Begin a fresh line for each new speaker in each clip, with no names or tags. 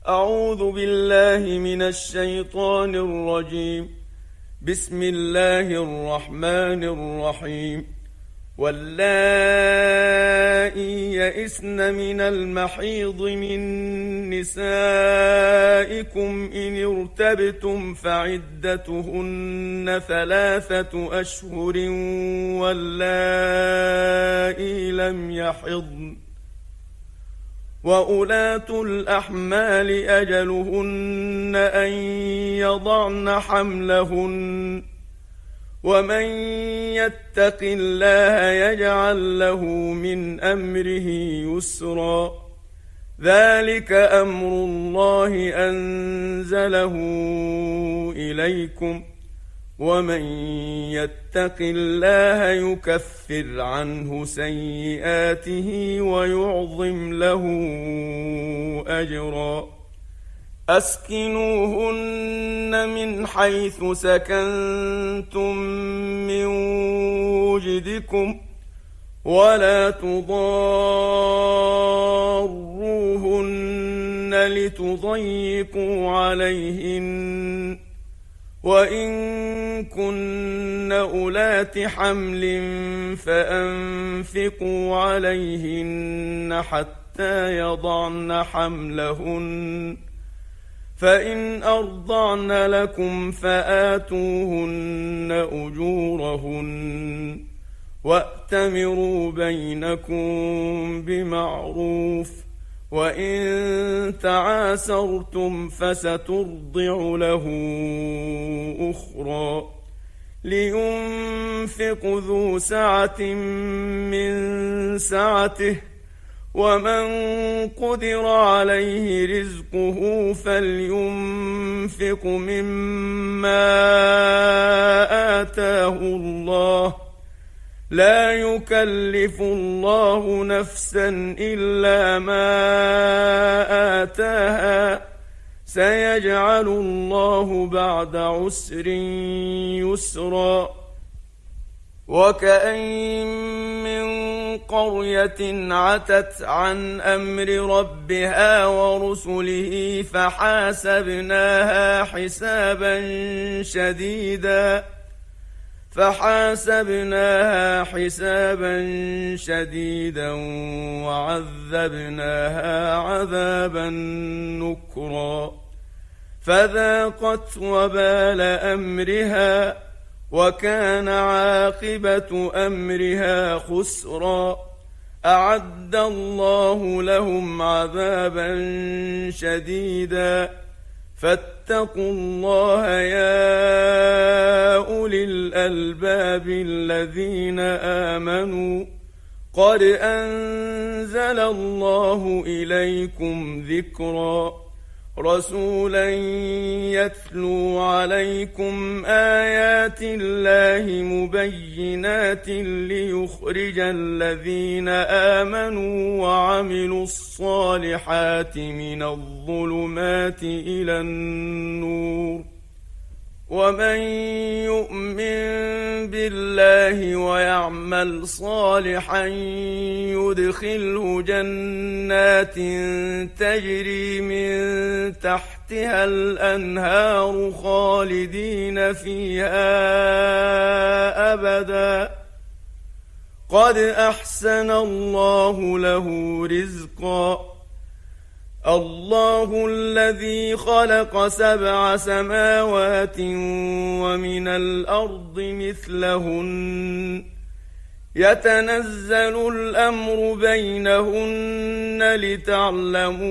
أعوذ بالله من الشيطان الرجيم. بسم الله الرحمن الرحيم. واللائي يئسن من المحيض من نسائكم إن ارتبتم فعدتهن 3 أشهر واللائي لم يحضن وأولاة الأحمال أجلهن أن يضعن حملهن ومن يتق الله يجعل له من أمره يسرا ذلك أمر الله أنزله إليكم ومن يتق الله يكفر عنه سيئاته ويعظم له أجرا أسكنوهن من حيث سكنتم من وجدكم ولا تضاروهن لتضيقوا عليهن وإن كن أولات حمل فأنفقوا عليهن حتى يضعن حملهن فإن أرضعن لكم فآتوهن أجورهن وأتمروا بينكم بمعروف وإن تعاسرتم فسترضع له أخرى لينفق ذو سعة من سعته ومن قدر عليه رزقه فلينفق مما آتاه الله لا يكلف الله نفسا إلا ما آتاها سيجعل الله بعد عسر يسرا وكأين من قرية عتت عن أمر ربها ورسله فحاسبناها حسابا شديدا وعذبناها عذابا نكرا فذاقت وبال أمرها وكان عاقبة أمرها خسرا أعد الله لهم عذابا شديدا فاتقوا الله يا أولي الألباب الذين آمنوا قد أنزل الله إليكم ذكرا رسولا يتلو عليكم آيات الله مبينات ليخرج الذين آمنوا وعملوا الصالحات من الظلمات إلى النور ومن يؤمن بالله ويعمل صالحا يدخله جنات تجري من تحتها الأنهار خالدين فيها أبدا قد أحسن الله له رزقا الله الذي خلق 7 سماوات ومن الأرض مثلهن يتنزل الأمر بينهن لتعلموا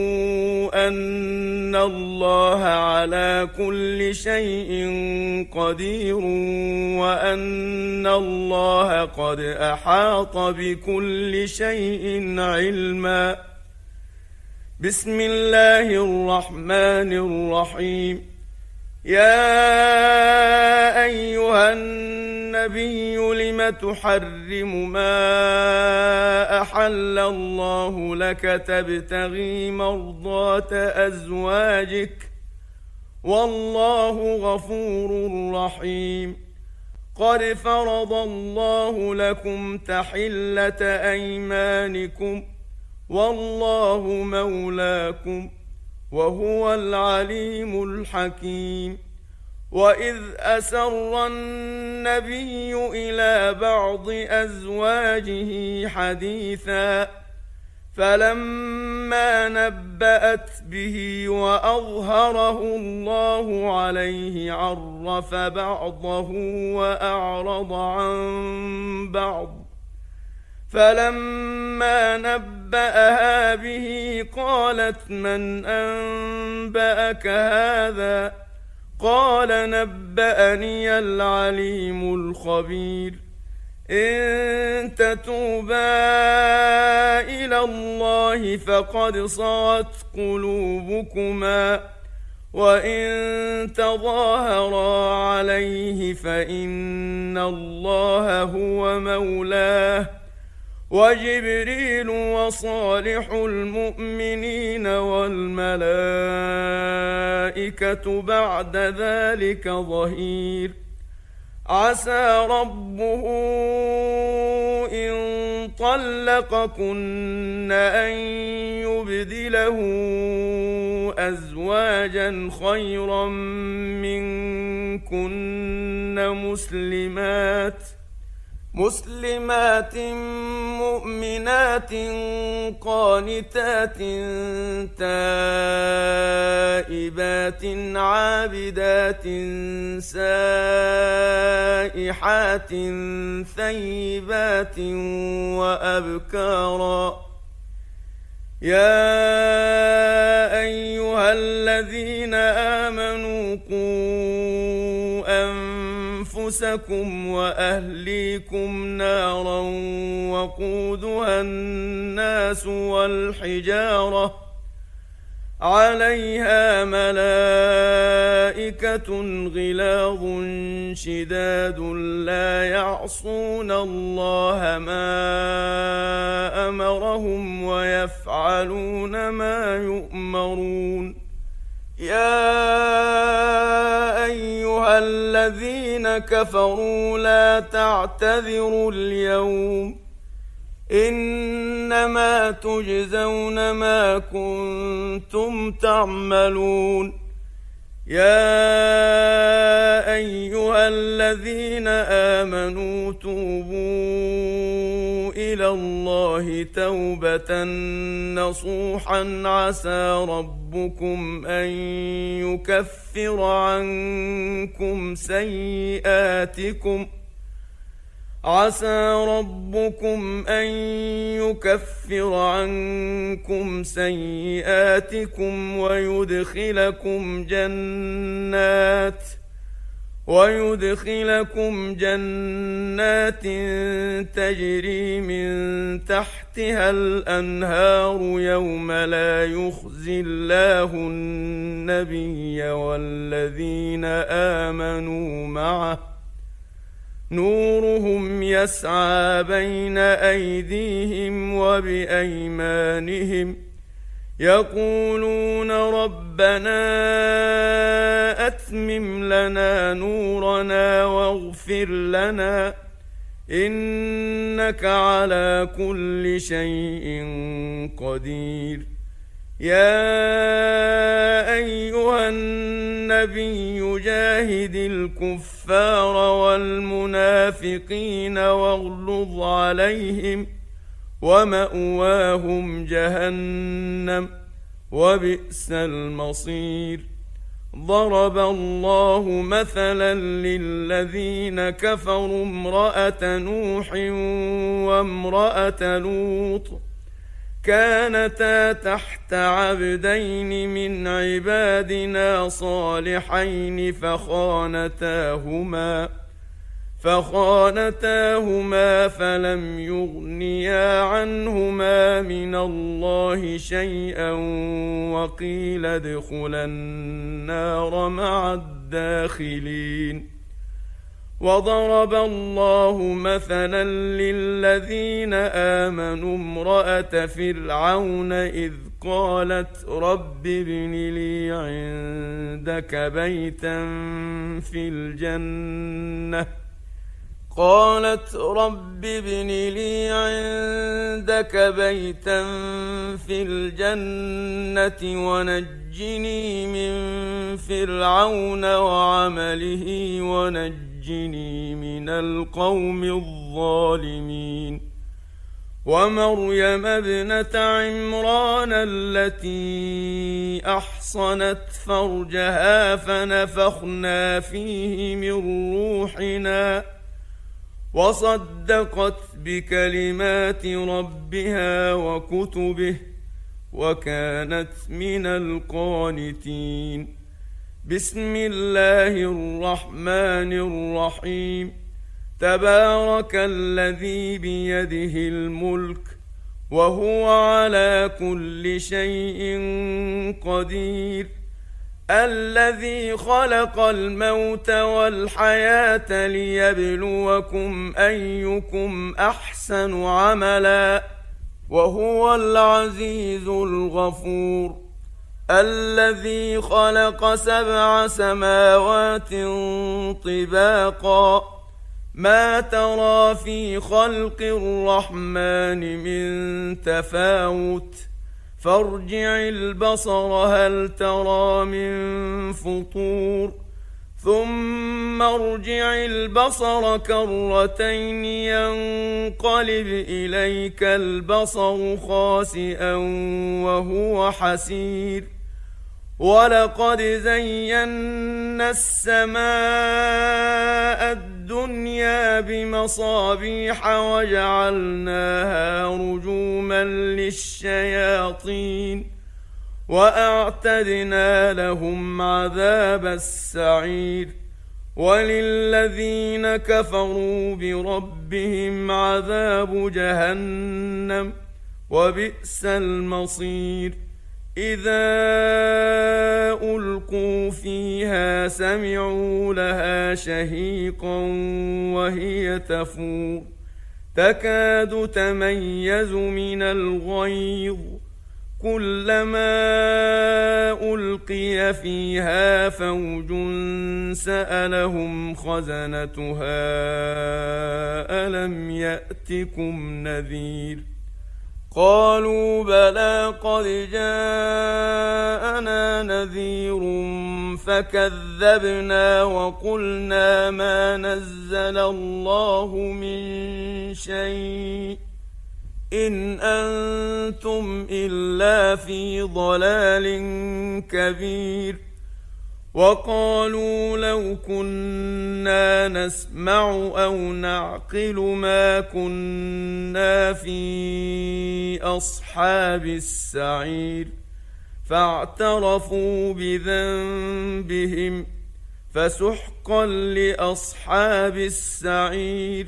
أن الله على كل شيء قدير وأن الله قد أحاط بكل شيء علما بسم الله الرحمن الرحيم يا أيها النبي لم تحرم ما أحل الله لك تبتغي مرضات أزواجك والله غفور رحيم قد فرض الله لكم تحلة أيمانكم والله مولاكم وهو العليم الحكيم. وإذ أسر النبي إلى بعض أزواجه حديثا فلما نبأت به وأظهره الله عليه عرف بعضه وأعرض عن بعض فلما نبأها به قالت من أنبأك هذا قال نبأني العليم الخبير إن تتوبا إلى الله فقد صغت قلوبكما وإن تظاهرا عليه فإن الله هو مولاه وجبريل وصالح المؤمنين والملائكة بعد ذلك ظهير عسى ربه إن طلقكن أن يبدله أزواجا خيرا منكن مسلمات مؤمنات قانتات تائبات عابدات سائحات ثيبات وأبكارا يا أيها الذين آمنوا قوا أنفسكم وأهليكم نارا وقودها الناس والحجارة عليها ملائكة غلاظ شداد لا يعصون الله ما أمرهم ويفعلون ما يؤمرون يا أيها الذين كفروا لا تعتذروا اليوم إنما تجزون ما كنتم تعملون يا أيها الذين آمنوا توبوا إلى الله توبة نصوحا عسى ربكم أن يكفر عنكم سيئاتكم ويدخلكم جنات تجري من تحتها الأنهار يوم لا يخزي الله النبي والذين آمنوا معه نورهم يسعى بين أيديهم وبأيمانهم يقولون ربنا أتمم لنا نورنا واغفر لنا إنك على كل شيء قدير يا أيها النبي جاهد الكفار والمنافقين واغلظ عليهم ومأواهم جهنم وبئس المصير ضرب الله مثلا للذين كفروا امرأة نوح وامرأة لوط كانتا تحت عبدين من عبادنا صالحين فخانتاهما فلم يغنيا عنهما من الله شيئا وقيل ادخلا النار مع الداخلين وضرب الله مثلا للذين آمنوا امرأة فرعون إذ قالت رب ابن لي عندك بيتا في الجنة ونجني ونجني من فرعون وعمله ونجني من القوم الظالمين ومريم ابنة عمران التي أحصنت فرجها فنفخنا فيه من روحنا وصدقت بكلمات ربها وكتبه وكانت من القانتين. بسم الله الرحمن الرحيم. تبارك الذي بيده الملك وهو على كل شيء قدير الذي خلق الموت والحياة ليبلوكم أيكم أحسن عملا وهو العزيز الغفور الذي خلق 7 سماوات طباقا ما ترى في خلق الرحمن من تفاوت فارجع البصر هل ترى من فطور ثم ارجع البصر كرتين ينقلب إليك البصر خاسئا وهو حسير ولقد زينا السماء الدنيا بمصابيح وجعلناها رجوما للشياطين وأعتدنا لهم عذاب السعير وللذين كفروا بربهم عذاب جهنم وبئس المصير إذا ألقوا فيها سمعوا لها شهيقا وهي تفور تكاد تميز من الغيظ كلما ألقي فيها فوج سألهم خزنتها ألم يأتكم نذير قالوا بلى قد جاءنا نذير فكذبنا وقلنا ما نزل الله من شيء إن أنتم إلا في ضلال كبير وقالوا لو كنا نسمع أو نعقل ما كنا في أصحاب السعير فاعترفوا بذنبهم فسحقا لأصحاب السعير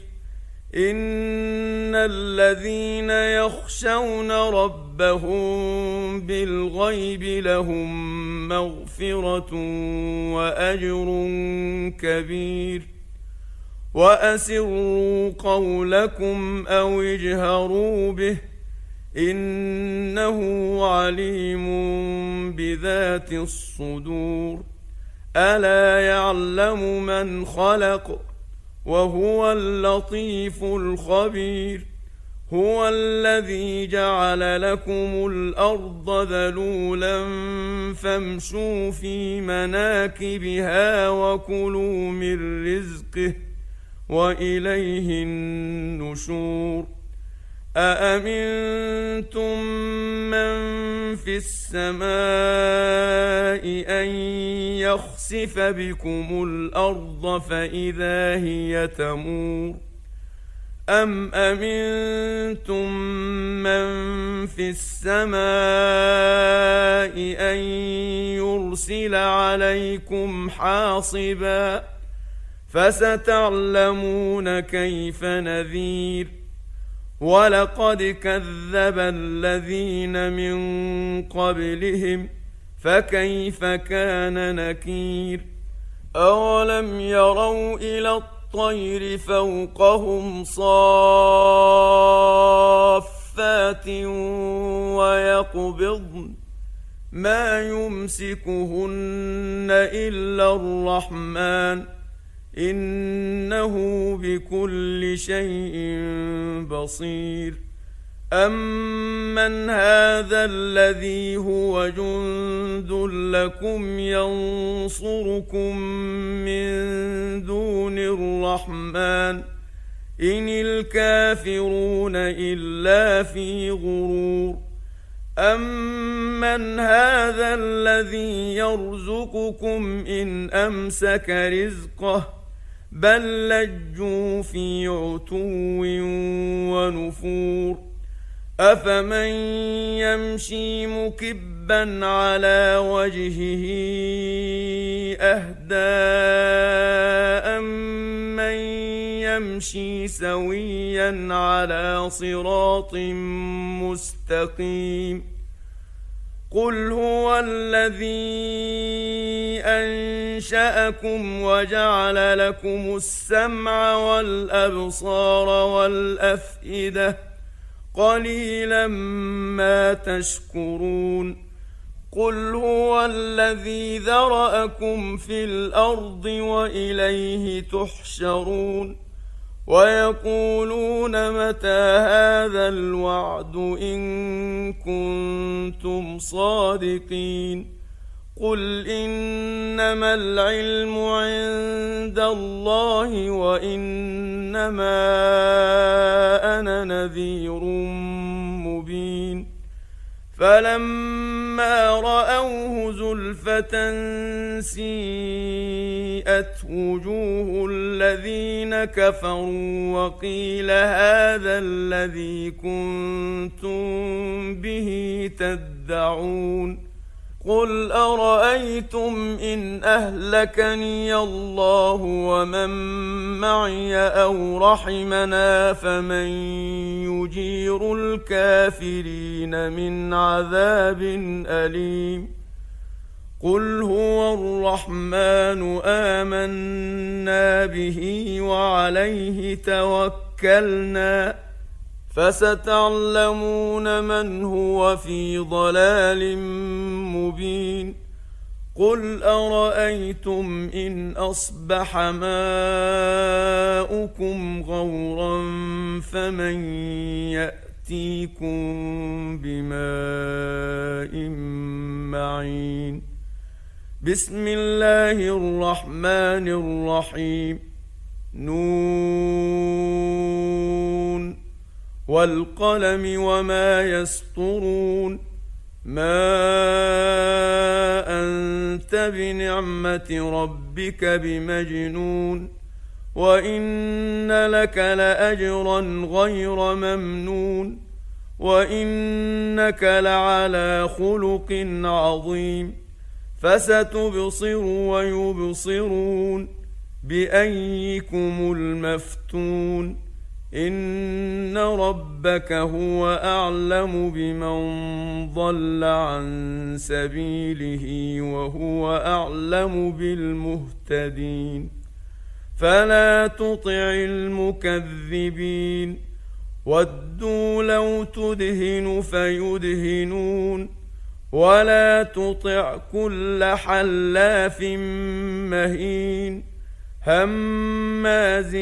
إن الذين يخشون ربهم بالغيب لهم مغفرة وأجر كبير وأسروا قولكم أو اجهروا به إنه عليم بذات الصدور ألا يعلم من خلق وهو اللطيف الخبير هو الذي جعل لكم الأرض ذلولا فامشوا في مناكبها وكلوا من رزقه وإليه النشور أأمنتم من في السماء أن يخسف بكم الأرض فإذا هي تمور أم أمنتم من في السماء أن يرسل عليكم حاصبا فستعلمون كيف نذير ولقد كذب الذين من قبلهم فكيف كان نكير أولم يروا إلى الطير فوقهم صافات ويقبضن ما يمسكهن إلا الرحمن إنه بكل شيء بصير أَمَّنْ هَذَا الَّذِي هُوَ جُندٌ لَّكُمْ يَنصُرُكُم مِّن دُونِ الرَّحْمَٰنِ إِنِ الْكَافِرُونَ إِلَّا فِي غُرُورٍ أَمَّنْ هَذَا الَّذِي يَرْزُقُكُمْ إِنْ أَمْسَكَ رِزْقَهُ بَل لَّجُّوا فِي عُتُوٍّ ونفور أَفَمَن يَمْشِي مُكِبًّا عَلَىٰ وَجْهِهِ أَهْدَىٰ أَمَّن يَمْشِي سَوِيًّا عَلَىٰ صِرَاطٍ مُّسْتَقِيمٍ قُلْ هُوَ الَّذِي أَنشَأَكُمْ وَجَعَلَ لَكُمُ السَّمْعَ وَالْأَبْصَارَ وَالْأَفْئِدَةَ قَلِيلًا مَا تَشْكُرُونَ قُلْ هُوَ الَّذِي ذَرَأَكُمْ فِي الْأَرْضِ وَإِلَيْهِ تُحْشَرُونَ وَيَقُولُونَ مَتَىٰ هَٰذَا الْوَعْدُ إِن كُنتُمْ صَادِقِينَ قُلْ إِنَّمَا الْعِلْمُ عِندَ اللَّهِ وَإِنَّمَا أَنَا نَذِيرٌ مُّبِينٌ فَلَمَّا رَأَوْهُ زُلْفَةً سِيئَتْ وُجُوهُ الَّذِينَ كَفَرُوا وَقِيلَ هَٰذَا الَّذِي كُنتُم بِهِ تَدَّعُونَ قُلْ أَرَأَيْتُمْ إِنْ أَهْلَكَنِيَ اللَّهُ وَمَن مَّعِيَ أَوْ رَحِمَنَا فَمَن يُجِيرُ الْكَافِرِينَ مِنْ عَذَابٍ أَلِيمٍ قُلْ هُوَ الرَّحْمَٰنُ آمَنَّا بِهِ وَعَلَيْهِ تَوَكَّلْنَا فَسَتَعْلَمُونَ مَنْ هُوَ فِي ضَلَالٍ مُّبِينٍ قُلْ أَرَأَيْتُمْ إِنْ أَصْبَحَ مَاؤُكُمْ غَوْرًا فَمَن يَأْتِيكُم بِمَاءٍ مَّعِينٍ بِسْمِ اللَّهِ الرَّحْمَٰنِ الرَّحِيمِ نون وَالْقَلَمِ وَمَا يَسْطُرُونَ مَا أَنتَ بِنِعْمَةِ رَبِّكَ بِمَجْنُونٍ وَإِنَّ لَكَ لَأَجْرًا غَيْرَ مَمْنُونٍ وَإِنَّكَ لَعَلَىٰ خُلُقٍ عَظِيمٍ فَسَتُبْصِرُ وَيُبْصِرُونَ بِأَيِّكُمُ الْمَفْتُونُ إِنَّ رَبَّكَ هُوَ أَعْلَمُ بِمَن ضَلَّ عَن سَبِيلِهِ وَهُوَ أَعْلَمُ بِالْمُهْتَدِينَ فَلَا تُطِعِ الْمُكَذِّبِينَ وَدُّوا لَوْ تُدْهِنُ فَيُدْهِنُونَ وَلَا تُطِعْ كُلَّ حَلَّافٍ مَّهِينٍ هَمَّازٍ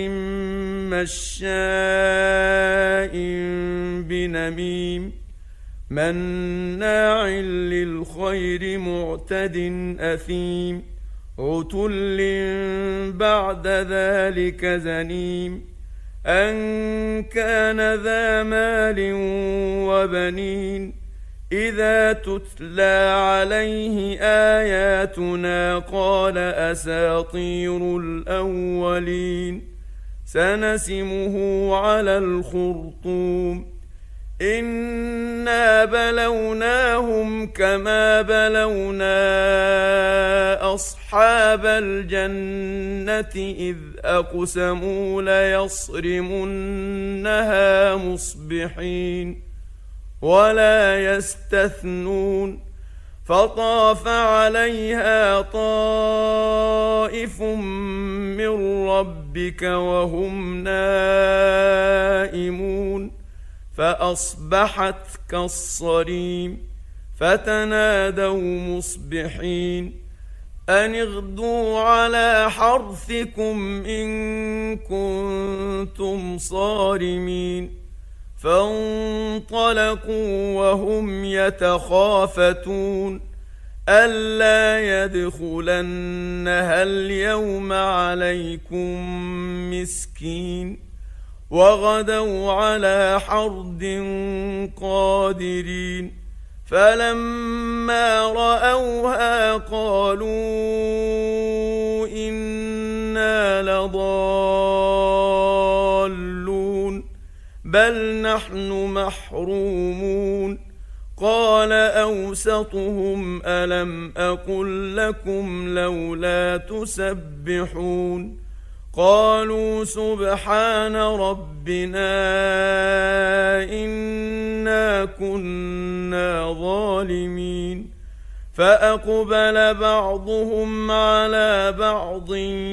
مَّشَّاءٍ بِنَمِيمٍ مَّنَّاعٍ لِّلْخَيْرِ مُعْتَدٍ أَثِيمٍ عُتُلٍّ بَعْدَ ذَٰلِكَ زَنِيمٍ أَن كَانَ ذَا مَالٍ وَبَنِينَ إِذَا تُتْلَىٰ عَلَيْهِ آيَاتُنَا قَالَ أَسَاطِيرُ الْأَوَّلِينَ سَنَسِمُهُ عَلَى الْخُرْطُومِ إِنَّا بَلَوْنَاهُمْ كَمَا بَلَوْنَا أَصْحَابَ الْجَنَّةِ إِذْ أَقْسَمُوا لَيَصْرِمُنَّهَا مُصْبِحِينَ وَلَا يَسْتَثْنُونَ فَطَافَ عَلَيْهَا طَائِفٌ مِّن رَّبِّكَ وَهُمْ نَائِمُونَ فَأَصْبَحَتْ كَالصَّرِيمِ فَتَنَادَوْا مُصْبِحِينَ أَنِ اغْدُوا عَلَىٰ حَرْثِكُمْ إِن كُنتُمْ صَارِمِينَ فانطلقوا وهم يتخافتون ألا يدخلنها اليوم عليكم مسكين وغدوا على حرد قادرين فلما رأوها قالوا إنا لضالون بل نحن محرومون قال أوسطهم ألم أقل لكم لولا تسبحون قالوا سبحان ربنا إنا كنا ظالمين فأقبل بعضهم على بعض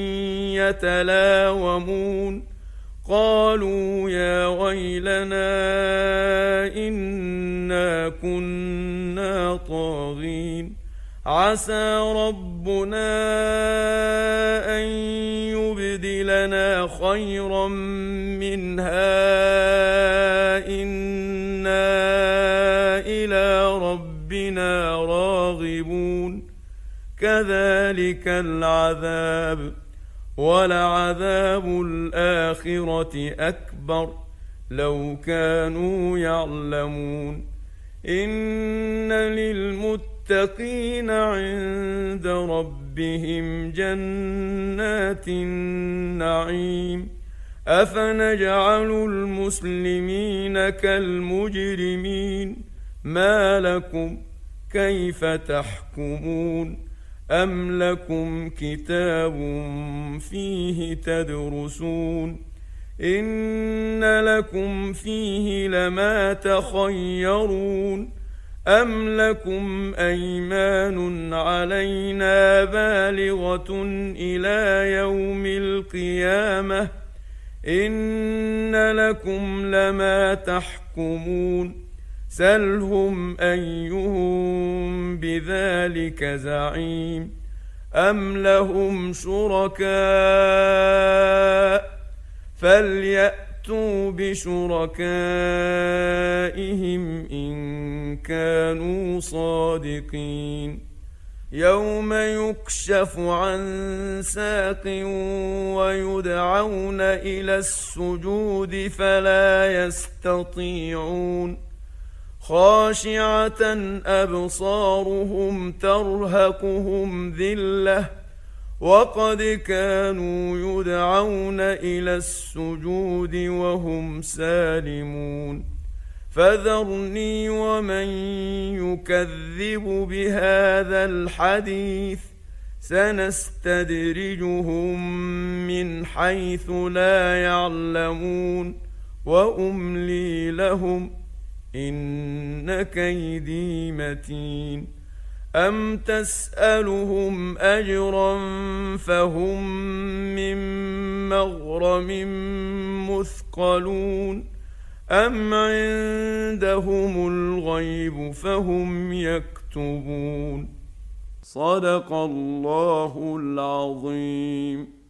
يتلاومون قالوا يا ويلنا إنا كنا طاغين عسى ربنا أن يبدلنا خيرا منها إنا إلى ربنا راغبون كذلك العذاب ولعذاب الآخرة أكبر لو كانوا يعلمون إن للمتقين عند ربهم جنات النعيم أفنجعل المسلمين كالمجرمين ما لكم كيف تحكمون أم لكم كتاب فيه تدرسون إن لكم فيه لما تخيرون أم لكم أيمان علينا بالغة إلى يوم القيامة إن لكم لما تحكمون سلهم أيهم بذلك زعيم أم لهم شركاء فليأتوا بشركائهم إن كانوا صادقين يوم يكشف عن ساق ويدعون إلى السجود فلا يستطيعون خاشعة أبصارهم ترهقهم ذلة وقد كانوا يدعون إلى السجود وهم سالمون فذرني ومن يكذب بهذا الحديث سنستدرجهم من حيث لا يعلمون وأملي لهم إن كيدي متين أم تسألهم أجرا فهم من مغرم مثقلون أم عندهم الغيب فهم يكتبون صدق الله العظيم.